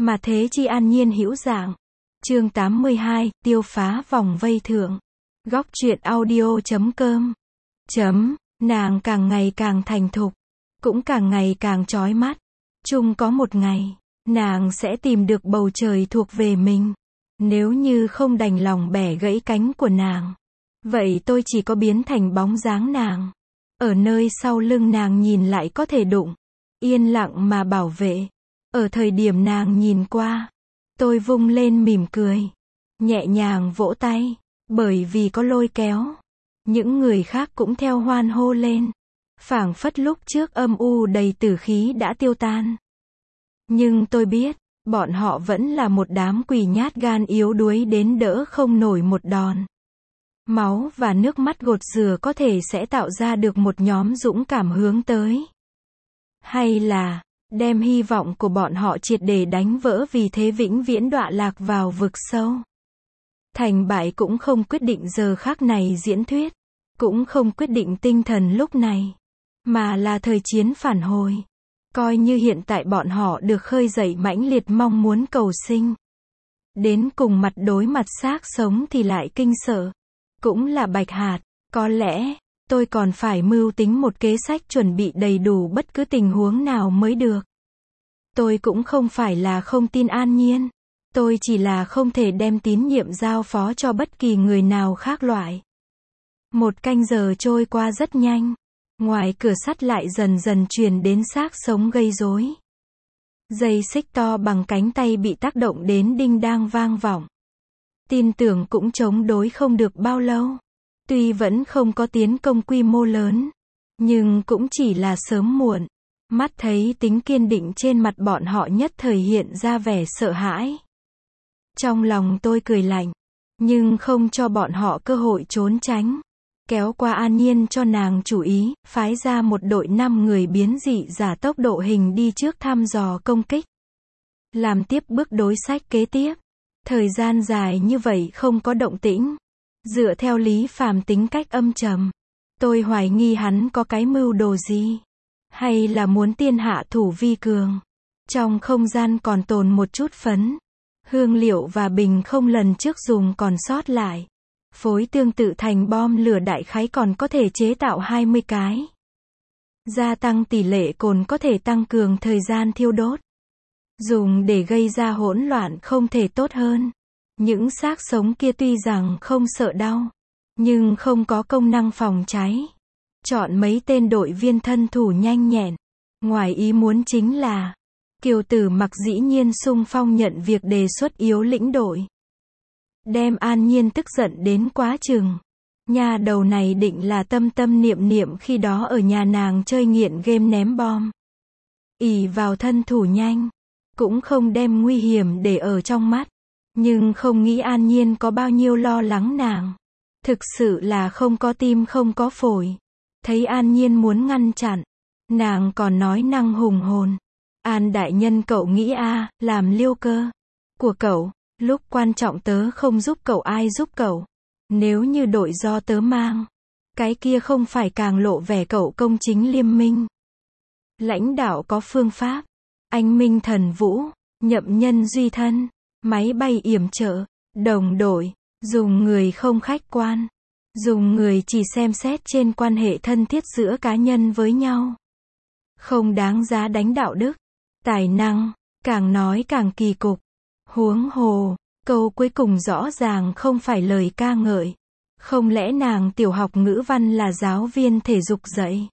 Mà thế chi an nhiên hữu dạng. Chương 82, tiêu phá vòng vây thượng. Góc truyện audio.com. Nàng càng ngày càng thành thục, cũng càng ngày càng chói mắt. Chung có một ngày, nàng sẽ tìm được bầu trời thuộc về mình. Nếu như không đành lòng bẻ gãy cánh của nàng, vậy tôi chỉ có biến thành bóng dáng nàng. Ở nơi sau lưng nàng nhìn lại có thể đụng. Yên lặng mà bảo vệ. Ở thời điểm nàng nhìn qua, tôi vung lên mỉm cười. Nhẹ nhàng vỗ tay. Bởi vì có lôi kéo, những người khác cũng theo hoan hô lên. Phảng phất lúc trước âm u đầy tử khí đã tiêu tan. Nhưng tôi biết, bọn họ vẫn là một đám quỷ nhát gan yếu đuối đến đỡ không nổi một đòn. Máu và nước mắt gột rửa có thể sẽ tạo ra được một nhóm dũng cảm hướng tới. Hay là, đem hy vọng của bọn họ triệt để đánh vỡ vì thế vĩnh viễn đọa lạc vào vực sâu. Thành bại cũng không quyết định giờ khắc này diễn thuyết, cũng không quyết định tinh thần lúc này, mà là thời chiến phản hồi. Coi như hiện tại bọn họ được khơi dậy mãnh liệt mong muốn cầu sinh. Đến cùng mặt đối mặt xác sống thì lại kinh sợ. Cũng là bạch hạt, có lẽ, tôi còn phải mưu tính một kế sách chuẩn bị đầy đủ bất cứ tình huống nào mới được. Tôi cũng không phải là không tin an nhiên. Tôi chỉ là không thể đem tín nhiệm giao phó cho bất kỳ người nào khác loại. 1 canh giờ trôi qua rất nhanh. Ngoài cửa sắt lại dần dần truyền đến xác sống gây rối. Dây xích to bằng cánh tay bị tác động đến đinh đang vang vọng. Tin tưởng cũng chống đối không được bao lâu. Tuy vẫn không có tiến công quy mô lớn, nhưng cũng chỉ là sớm muộn. Mắt thấy tính kiên định trên mặt bọn họ nhất thời hiện ra vẻ sợ hãi. Trong lòng tôi cười lạnh, nhưng không cho bọn họ cơ hội trốn tránh. Kéo qua an nhiên cho nàng chủ ý, phái ra một đội 5 người biến dị giả tốc độ hình đi trước thăm dò công kích. Làm tiếp bước đối sách kế tiếp. Thời gian dài như vậy không có động tĩnh. Dựa theo Lý Phàm tính cách âm trầm, tôi hoài nghi hắn có cái mưu đồ gì. Hay là muốn tiên hạ thủ vi cường. Trong không gian còn tồn một chút phấn. Hương liệu và bình không lần trước dùng còn sót lại. Phối tương tự thành bom lửa đại khái còn có thể chế tạo 20 cái. Gia tăng tỷ lệ cồn có thể tăng cường thời gian thiêu đốt. Dùng để gây ra hỗn loạn không thể tốt hơn. Những xác sống kia tuy rằng không sợ đau, nhưng không có công năng phòng cháy. Chọn mấy tên đội viên thân thủ nhanh nhẹn. Ngoài ý muốn chính là Kiều Tử Mặc dĩ nhiên xung phong nhận việc đề xuất yếu lĩnh đội. Đem an nhiên tức giận đến quá chừng. Nhà đầu này định là tâm tâm niệm niệm khi đó ở nhà nàng chơi nghiện game ném bom. Ỷ vào thân thủ nhanh, cũng không đem nguy hiểm để ở trong mắt. Nhưng không nghĩ an nhiên có bao nhiêu lo lắng nàng. Thực sự là không có tim không có phổi. Thấy an nhiên muốn ngăn chặn, nàng còn nói năng hùng hồn. An đại nhân cậu nghĩ làm liêu cơ của cậu, lúc quan trọng tớ không giúp cậu ai giúp cậu. Nếu như đội do tớ mang, cái kia không phải càng lộ vẻ cậu công chính liêm minh. Lãnh đạo có phương pháp, anh minh thần vũ, nhậm nhân duy thân, máy bay yểm trợ, đồng đội, dùng người không khách quan. Dùng người chỉ xem xét trên quan hệ thân thiết giữa cá nhân với nhau. Không đáng giá đánh đạo đức. Tài năng, càng nói càng kỳ cục. Huống hồ, câu cuối cùng rõ ràng không phải lời ca ngợi. Không lẽ nàng tiểu học ngữ văn là giáo viên thể dục dạy?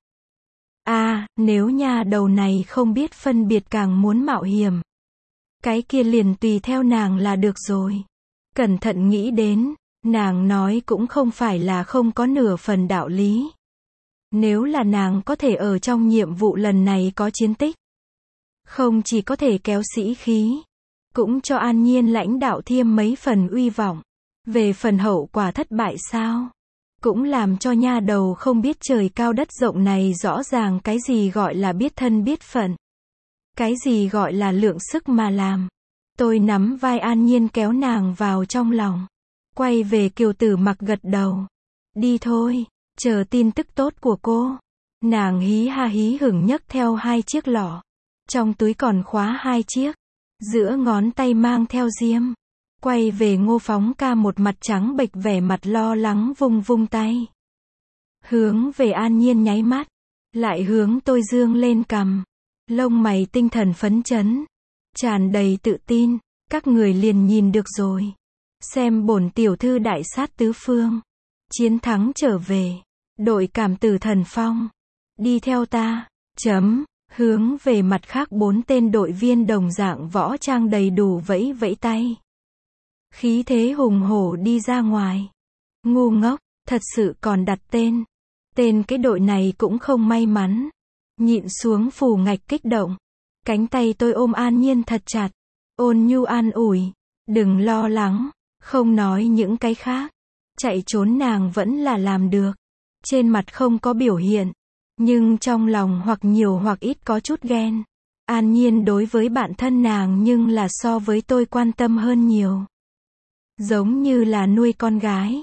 Nếu nhà đầu này không biết phân biệt càng muốn mạo hiểm. Cái kia liền tùy theo nàng là được rồi. Cẩn thận nghĩ đến, nàng nói cũng không phải là không có nửa phần đạo lý. Nếu là nàng có thể ở trong nhiệm vụ lần này có chiến tích, không chỉ có thể kéo sĩ khí, cũng cho an nhiên lãnh đạo thêm mấy phần uy vọng. Về phần hậu quả thất bại sao? Cũng làm cho nha đầu không biết trời cao đất rộng này rõ ràng cái gì gọi là biết thân biết phận. Cái gì gọi là lượng sức mà làm. Tôi nắm vai an nhiên kéo nàng vào trong lòng. Quay về Kiều Tử Mặc gật đầu. Đi thôi, chờ tin tức tốt của cô. Nàng hí ha hí hửng nhấc theo 2 chiếc lọ. Trong túi còn khóa 2 chiếc. giữa ngón tay mang theo diêm. Quay về Ngô Phóng ca một mặt trắng bệch vẻ mặt lo lắng vung vung tay. Hướng về An Nhiên nháy mắt, lại hướng tôi dương lên cằm. Lông mày tinh thần phấn chấn, tràn đầy tự tin, các người liền nhìn được rồi. Xem bổn tiểu thư đại sát tứ phương, chiến thắng trở về, đội cảm tử thần phong. Đi theo ta, hướng về mặt khác 4 tên đội viên đồng dạng võ trang đầy đủ vẫy vẫy tay. Khí thế hùng hổ đi ra ngoài. Ngu ngốc, thật sự còn đặt tên. Tên cái đội này cũng không may mắn. Nhịn xuống phù ngạch kích động. Cánh tay tôi ôm An Nhiên thật chặt. Ôn nhu an ủi. Đừng lo lắng. Không nói những cái khác. Chạy trốn nàng vẫn là làm được. Trên mặt không có biểu hiện. Nhưng trong lòng hoặc nhiều hoặc ít có chút ghen. An Nhiên đối với bản thân nàng nhưng là so với tôi quan tâm hơn nhiều. Giống như là nuôi con gái.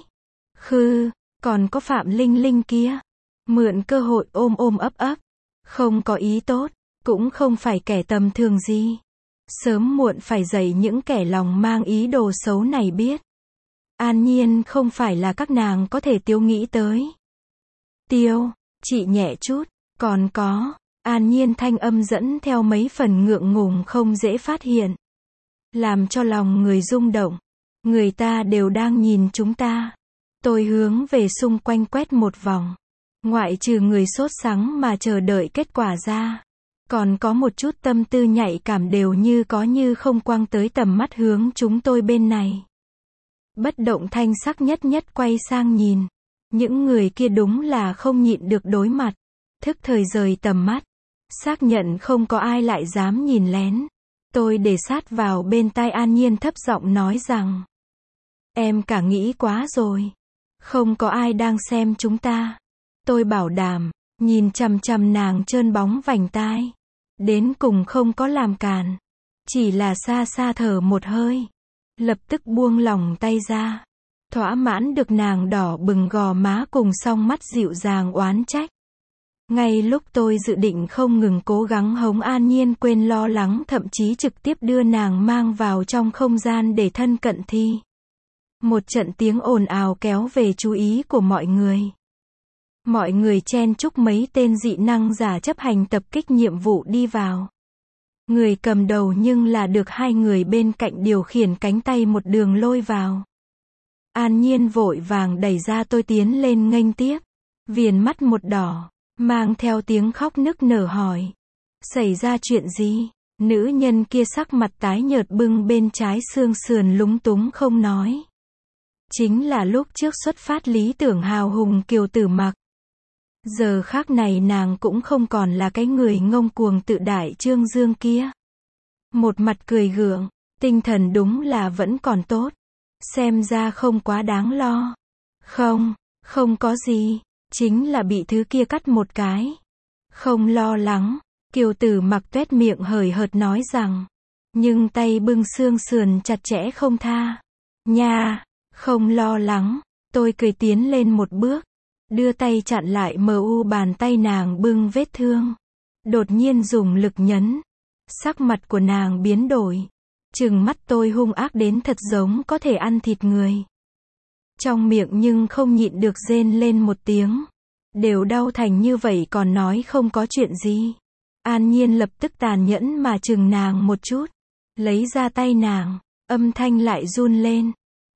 Còn có Phạm Linh Linh kia. Mượn cơ hội ôm ôm ấp ấp. Không có ý tốt, cũng không phải kẻ tầm thường gì. Sớm muộn phải dạy những kẻ lòng mang ý đồ xấu này biết. An Nhiên không phải là các nàng có thể tiêu nghĩ tới. Tiêu, chị nhẹ chút, còn có, An Nhiên thanh âm dẫn theo mấy phần ngượng ngùng không dễ phát hiện. Làm cho lòng người rung động. Người ta đều đang nhìn chúng ta. Tôi hướng về xung quanh quét một vòng. Ngoại trừ người sốt sắng mà chờ đợi kết quả ra. Còn có một chút tâm tư nhạy cảm đều như có như không quang tới tầm mắt hướng chúng tôi bên này. Bất động thanh sắc nhất quay sang nhìn. Những người kia đúng là không nhịn được đối mặt. Thức thời rời tầm mắt. Xác nhận không có ai lại dám nhìn lén. Tôi để sát vào bên tai An Nhiên thấp giọng nói rằng. Em cả nghĩ quá rồi. Không có ai đang xem chúng ta. Tôi bảo đảm, nhìn chằm chằm nàng trơn bóng vành tai. Đến cùng không có làm càn. Chỉ là xa xa thở một hơi. Lập tức buông lỏng tay ra. Thỏa mãn được nàng đỏ bừng gò má cùng song mắt dịu dàng oán trách. Ngay lúc tôi dự định không ngừng cố gắng hống An Nhiên quên lo lắng thậm chí trực tiếp đưa nàng mang vào trong không gian để thân cận thi. Một trận tiếng ồn ào kéo về chú ý của mọi người. Mọi người chen chúc mấy tên dị năng giả chấp hành tập kích nhiệm vụ đi vào. Người cầm đầu nhưng là được 2 người bên cạnh điều khiển cánh tay một đường lôi vào. An Nhiên vội vàng đẩy ra tôi tiến lên nghênh tiếp. Viền mắt một đỏ, mang theo tiếng khóc nức nở hỏi. Xảy ra chuyện gì? Nữ nhân kia sắc mặt tái nhợt bưng bên trái xương sườn lúng túng không nói. Chính là lúc trước xuất phát lý tưởng hào hùng Kiều Tử Mặc. Giờ khác này nàng cũng không còn là cái người ngông cuồng tự đại trương dương kia. Một mặt cười gượng, tinh thần đúng là vẫn còn tốt. Xem ra không quá đáng lo. Không có gì, chính là bị thứ kia cắt một cái. Không lo lắng, Kiều Tử Mặc tuét miệng hời hợt nói rằng. Nhưng tay bưng xương sườn chặt chẽ không tha. Nha, không lo lắng, tôi cười tiến lên một bước. Đưa tay chặn lại bàn tay nàng bưng vết thương. Đột nhiên dùng lực nhấn. Sắc mặt của nàng biến đổi. Trừng mắt tôi hung ác đến thật giống có thể ăn thịt người. Trong miệng nhưng không nhịn được rên lên một tiếng. Đều đau thành như vậy còn nói không có chuyện gì. An Nhiên lập tức tàn nhẫn mà trừng nàng một chút. Lấy ra tay nàng. Âm thanh lại run lên.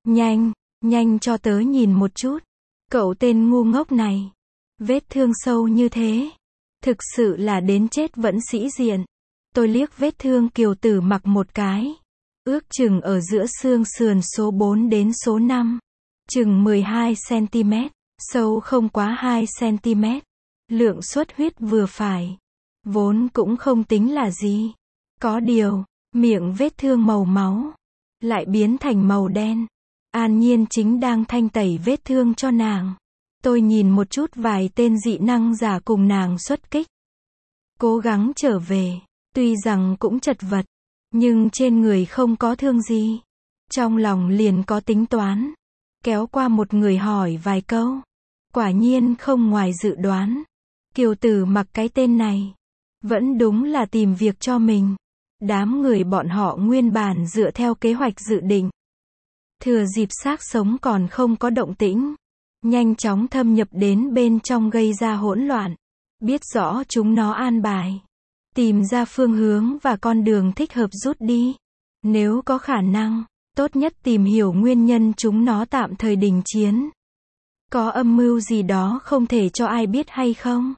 Nhanh cho tớ nhìn một chút. Cậu tên ngu ngốc này. Vết thương sâu như thế. Thực sự là đến chết vẫn sĩ diện. Tôi liếc vết thương Kiều Tử Mặc một cái. Ước chừng ở giữa xương sườn số 4 đến số 5. Chừng 12 cm. Sâu không quá 2 cm. Lượng xuất huyết vừa phải. Vốn cũng không tính là gì. Có điều, miệng vết thương màu máu. Lại biến thành màu đen. An Nhiên chính đang thanh tẩy vết thương cho nàng. Tôi nhìn một chút vài tên dị năng giả cùng nàng xuất kích. Cố gắng trở về. Tuy rằng cũng chật vật. Nhưng trên người không có thương gì. Trong lòng liền có tính toán. Kéo qua một người hỏi vài câu. Quả nhiên không ngoài dự đoán. Kiều Tử Mặc cái tên này. Vẫn đúng là tìm việc cho mình. Đám người bọn họ nguyên bản dựa theo kế hoạch dự định. Thừa dịp xác sống còn không có động tĩnh, nhanh chóng thâm nhập đến bên trong gây ra hỗn loạn. Biết rõ chúng nó an bài. Tìm ra phương hướng và con đường thích hợp rút đi. Nếu có khả năng, tốt nhất tìm hiểu nguyên nhân chúng nó tạm thời đình chiến. Có âm mưu gì đó không thể cho ai biết hay không?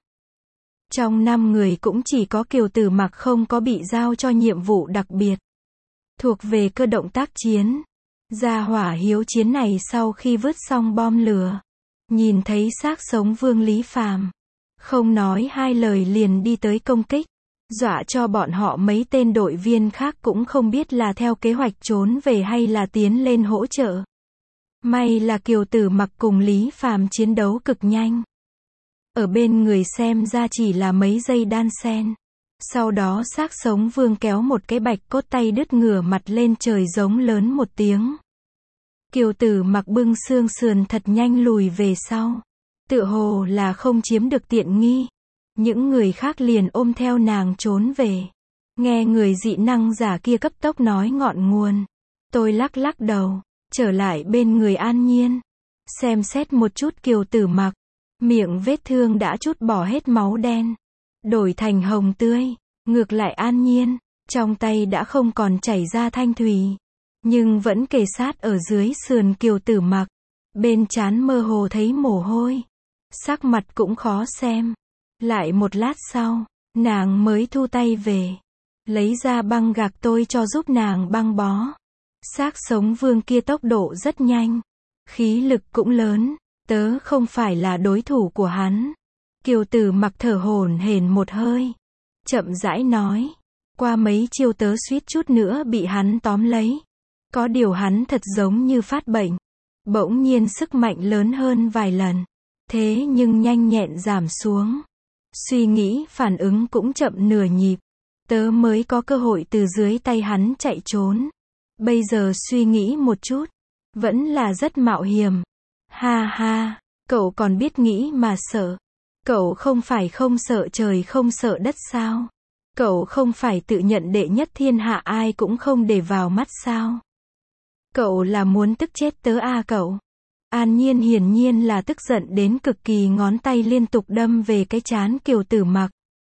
Trong 5 người cũng chỉ có Kiều Tử Mặc không có bị giao cho nhiệm vụ đặc biệt. Thuộc về cơ động tác chiến. Gia hỏa hiếu chiến này sau khi vứt xong bom lửa. Nhìn thấy xác sống Vương Lý Phàm. Không nói hai lời liền đi tới công kích. Dọa cho bọn họ mấy tên đội viên khác cũng không biết là theo kế hoạch trốn về hay là tiến lên hỗ trợ. May là Kiều Tử Mặc cùng Lý Phàm chiến đấu cực nhanh. Ở bên người xem ra chỉ là mấy giây đan xen. Sau đó xác sống Vương kéo một cái bạch cốt tay đứt ngửa mặt lên trời giống lớn một tiếng. Kiều Tử Mặc bưng xương sườn thật nhanh lùi về sau. Tựa hồ là không chiếm được tiện nghi. Những người khác liền ôm theo nàng trốn về. Nghe người dị năng giả kia cấp tốc nói ngọn nguồn. Tôi lắc lắc đầu, trở lại bên người An Nhiên. Xem xét một chút Kiều Tử Mặc. Miệng vết thương đã chút bỏ hết máu đen. Đổi thành hồng tươi. Ngược lại An Nhiên, trong tay đã không còn chảy ra thanh thủy. Nhưng vẫn kề sát ở dưới sườn Kiều Tử Mặc. Bên trán mơ hồ thấy mồ hôi. Sắc mặt cũng khó xem. Lại một lát sau, nàng mới thu tay về. Lấy ra băng gạc tôi cho giúp nàng băng bó. Xác sống Vương kia tốc độ rất nhanh. Khí lực cũng lớn. Tớ không phải là đối thủ của hắn. Kiều Tử Mặc thở hổn hển một hơi. Chậm rãi nói. Qua mấy chiêu tớ suýt chút nữa bị hắn tóm lấy. Có điều hắn thật giống như phát bệnh. Bỗng nhiên sức mạnh lớn hơn vài lần. Thế nhưng nhanh nhẹn giảm xuống. Suy nghĩ phản ứng cũng chậm nửa nhịp. Tớ mới có cơ hội từ dưới tay hắn chạy trốn. Bây giờ suy nghĩ một chút. Vẫn là rất mạo hiểm. Ha ha, cậu còn biết nghĩ mà sợ. Cậu không phải không sợ trời không sợ đất sao? Cậu không phải tự nhận đệ nhất thiên hạ ai cũng không để vào mắt sao? Cậu là muốn tức chết tớ à cậu? An Nhiên hiển nhiên là tức giận đến cực kỳ, ngón tay liên tục đâm về cái trán Kiều Tử Mặc.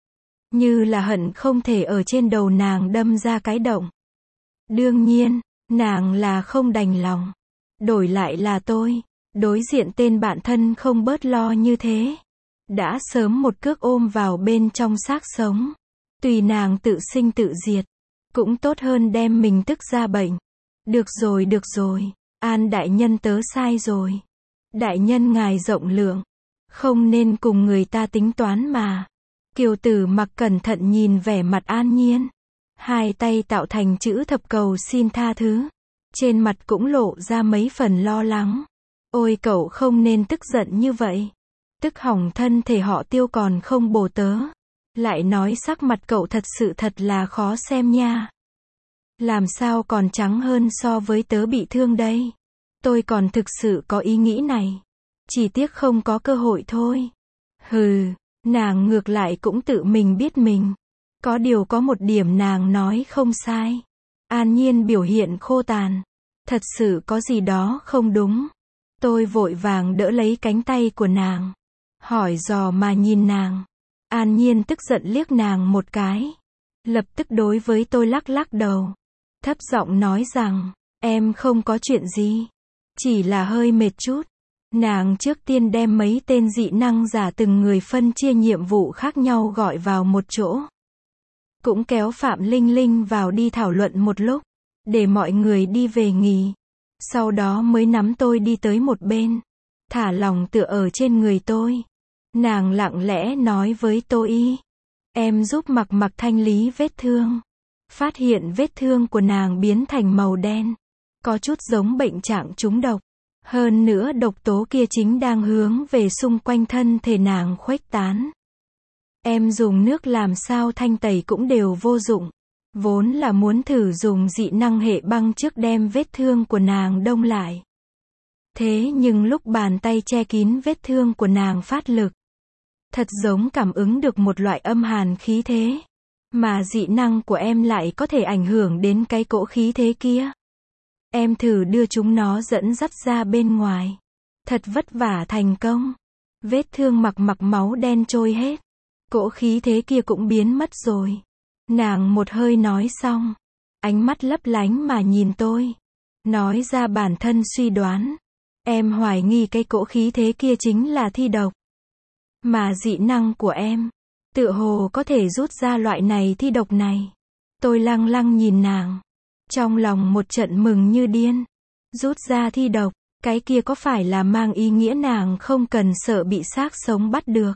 Như là hận không thể ở trên đầu nàng đâm ra cái động. Đương nhiên, nàng là không đành lòng. Đổi lại là tôi, đối diện tên bạn thân không bớt lo như thế. Đã sớm một cước ôm vào bên trong xác sống. Tùy nàng tự sinh tự diệt. Cũng tốt hơn đem mình tức ra bệnh. Được rồi. An đại nhân tớ sai rồi. Đại nhân ngài rộng lượng. Không nên cùng người ta tính toán mà. Kiều Tử Mặc cẩn thận nhìn vẻ mặt An Nhiên. Hai tay tạo thành chữ thập cầu xin tha thứ. Trên mặt cũng lộ ra mấy phần lo lắng. Ôi cậu không nên tức giận như vậy. Tức hỏng thân thể họ Tiêu còn không bổ tớ. Lại nói sắc mặt cậu thật sự thật là khó xem nha. Làm sao còn trắng hơn so với tớ bị thương đây. Tôi còn thực sự có ý nghĩ này. Chỉ tiếc không có cơ hội thôi. Hừ, nàng ngược lại cũng tự mình biết mình. Có điều có một điểm nàng nói không sai. An Nhiên biểu hiện khô tàn. Thật sự có gì đó không đúng. Tôi vội vàng đỡ lấy cánh tay của nàng. Hỏi dò mà nhìn nàng. An Nhiên tức giận liếc nàng một cái. Lập tức đối với tôi lắc lắc đầu. Thấp giọng nói rằng, em không có chuyện gì. Chỉ là hơi mệt chút. Nàng trước tiên đem mấy tên dị năng giả từng người phân chia nhiệm vụ khác nhau gọi vào một chỗ. Cũng kéo Phạm Linh Linh vào đi thảo luận một lúc. Để mọi người đi về nghỉ. Sau đó mới nắm tôi đi tới một bên. Thả lòng tựa ở trên người tôi. Nàng lặng lẽ nói với tôi. Em giúp Mặc Mặc thanh lý vết thương. Phát hiện vết thương của nàng biến thành màu đen. Có chút giống bệnh trạng trúng độc. Hơn nữa độc tố kia chính đang hướng về xung quanh thân thể nàng khuếch tán. Em dùng nước làm sao thanh tẩy cũng đều vô dụng. Vốn là muốn thử dùng dị năng hệ băng trước đem vết thương của nàng đông lại. Thế nhưng lúc bàn tay che kín vết thương của nàng phát lực. Thật giống cảm ứng được một loại âm hàn khí thế. Mà dị năng của em lại có thể ảnh hưởng đến cái cỗ khí thế kia. Em thử đưa chúng nó dẫn dắt ra bên ngoài. Thật vất vả thành công. Vết thương mặc máu đen trôi hết. Cỗ khí thế kia cũng biến mất rồi. Nàng một hơi nói xong. Ánh mắt lấp lánh mà nhìn tôi. Nói ra bản thân suy đoán. Em hoài nghi cái cỗ khí thế kia chính là thi độc. Mà dị năng của em, tựa hồ có thể rút ra loại này thi độc này. Tôi lăng lăng nhìn nàng. Trong lòng một trận mừng như điên. Rút ra thi độc, cái kia có phải là mang ý nghĩa nàng không cần sợ bị xác sống bắt được.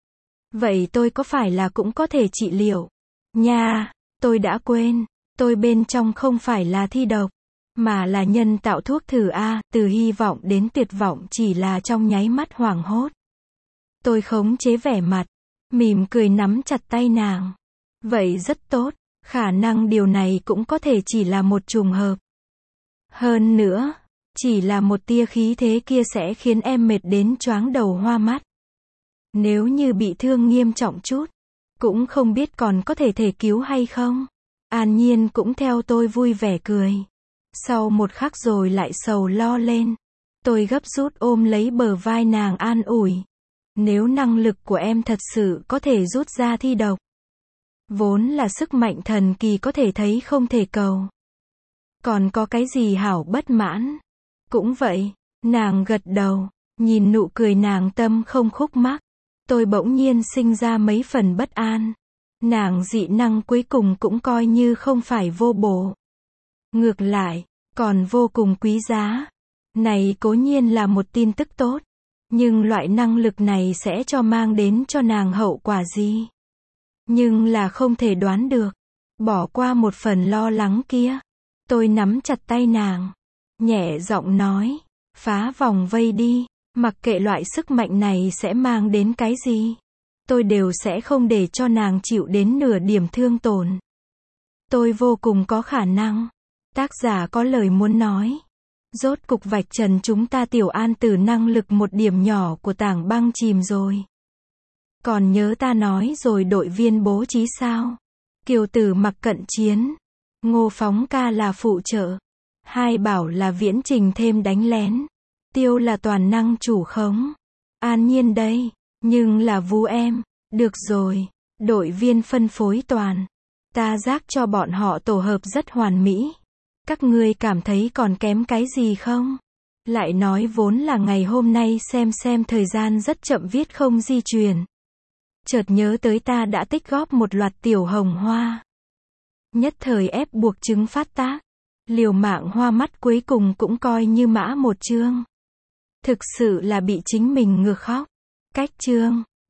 Vậy tôi có phải là cũng có thể trị liệu? Nha, tôi đã quên. Tôi bên trong không phải là thi độc, mà là nhân tạo thuốc thử A, từ hy vọng đến tuyệt vọng chỉ là trong nháy mắt hoảng hốt. Tôi khống chế vẻ mặt, mỉm cười nắm chặt tay nàng. Vậy rất tốt, khả năng điều này cũng có thể chỉ là một trùng hợp. Hơn nữa, chỉ là một tia khí thế kia sẽ khiến em mệt đến choáng đầu hoa mắt. Nếu như bị thương nghiêm trọng chút, cũng không biết còn có thể cứu hay không. An Nhiên cũng theo tôi vui vẻ cười. Sau một khắc rồi lại sầu lo lên. Tôi gấp rút ôm lấy bờ vai nàng an ủi. Nếu năng lực của em thật sự có thể rút ra thi độc, vốn là sức mạnh thần kỳ có thể thấy không thể cầu. Còn có cái gì hảo bất mãn? Cũng vậy, nàng gật đầu, nhìn nụ cười nàng tâm không khúc mắc. Tôi bỗng nhiên sinh ra mấy phần bất an. Nàng dị năng cuối cùng cũng coi như không phải vô bổ. Ngược lại, còn vô cùng quý giá. Này cố nhiên là một tin tức tốt. Nhưng loại năng lực này sẽ mang đến cho nàng hậu quả gì? Nhưng là không thể đoán được. Bỏ qua một phần lo lắng kia. Tôi nắm chặt tay nàng. Nhẹ giọng nói. Phá vòng vây đi. Mặc kệ loại sức mạnh này sẽ mang đến cái gì. Tôi đều sẽ không để cho nàng chịu đến nửa điểm thương tổn. Tôi vô cùng có khả năng. Tác giả có lời muốn nói. Rốt cục vạch trần chúng ta Tiểu An Tử năng lực một điểm nhỏ của tảng băng chìm rồi. Còn nhớ ta nói rồi đội viên bố trí sao? Kiều Tử mặc cận chiến. Ngô Phóng ca là phụ trợ. Hai Bảo là viễn trình thêm đánh lén. Tiêu là toàn năng chủ khống. An Nhiên đây. Nhưng là Vu em. Được rồi. Đội viên phân phối toàn. Ta giác cho bọn họ tổ hợp rất hoàn mỹ. Các ngươi cảm thấy còn kém cái gì không? Lại nói vốn là ngày hôm nay xem thời gian rất chậm viết không di chuyển. Chợt nhớ tới ta đã tích góp một loạt tiểu hồng hoa. Nhất thời ép buộc chứng phát tác. Liều mạng hoa mắt cuối cùng cũng coi như mã một chương. Thực sự là bị chính mình ngược khóc. Cách chương.